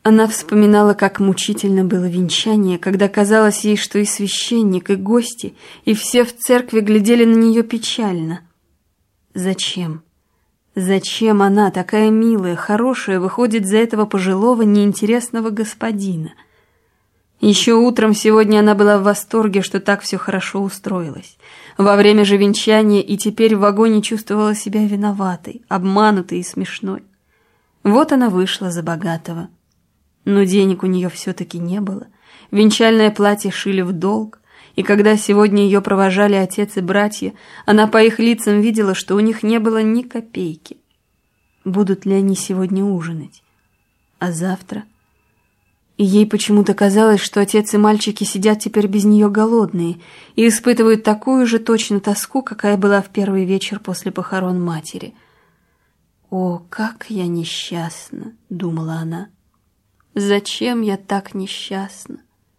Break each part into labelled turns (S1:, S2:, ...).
S1: Она вспоминала, как мучительно было венчание, когда казалось ей, что и священник, и гости, и все в церкви глядели на нее печально. Зачем? Зачем она, такая милая, хорошая, выходит за этого пожилого, неинтересного господина? Еще утром сегодня она была в восторге, что так все хорошо устроилось. Во время же венчания и теперь в вагоне чувствовала себя виноватой, обманутой и смешной. Вот она вышла за богатого. Но денег у нее все-таки не было. Венчальное платье шили в долг, и когда сегодня ее провожали отец и братья, она по их лицам видела, что у них не было ни копейки. Будут ли они сегодня ужинать? А завтра? И ей почему-то казалось, что отец и мальчики сидят теперь без нее голодные и испытывают такую же точно тоску, какая была в первый вечер после похорон матери. «О, как я несчастна!» — думала она. «Зачем я так несчастна?»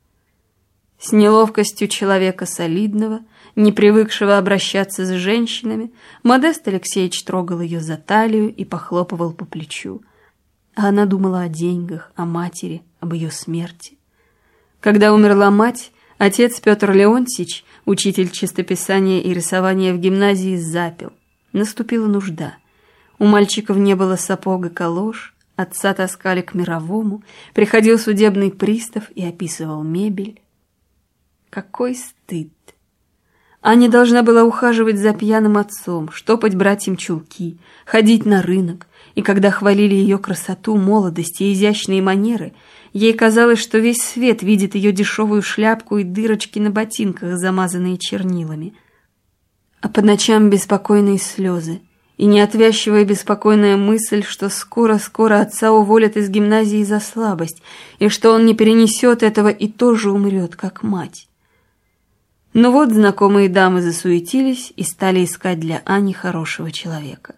S1: С неловкостью человека солидного, не привыкшего обращаться с женщинами, Модест Алексеевич трогал ее за талию и похлопывал по плечу. А она думала о деньгах, о матери, об ее смерти. Когда умерла мать, отец Петр Леонтьевич, учитель чистописания и рисования в гимназии, запил. Наступила нужда. У мальчиков не было сапог и калош, отца таскали к мировому, приходил судебный пристав и описывал мебель. Какой стыд! Аня должна была ухаживать за пьяным отцом, штопать братьям чулки, ходить на рынок, и когда хвалили ее красоту, молодость и изящные манеры, ей казалось, что весь свет видит ее дешевую шляпку и дырочки на ботинках, замазанные чернилами. А по ночам беспокойные слезы и неотвязчивая беспокойная мысль, что скоро-скоро отца уволят из гимназии за слабость, и что он не перенесет этого и тоже умрет, как мать. Но вот знакомые дамы засуетились и стали искать для Ани хорошего человека.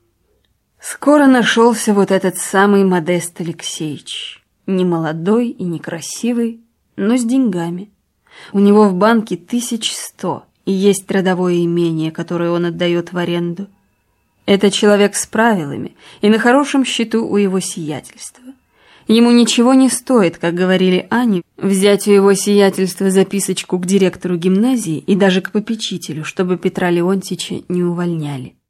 S1: Скоро нашелся вот этот самый Модест Алексеевич. Не молодой и не красивый, но с деньгами. У него в банке 1100, и есть родовое имение, которое он отдает в аренду. Это человек с правилами и на хорошем счету у его сиятельства. Ему ничего не стоит, как говорили Ане, взять у его сиятельства записочку к директору гимназии и даже к попечителю, чтобы Петра Леонтьевича не увольняли.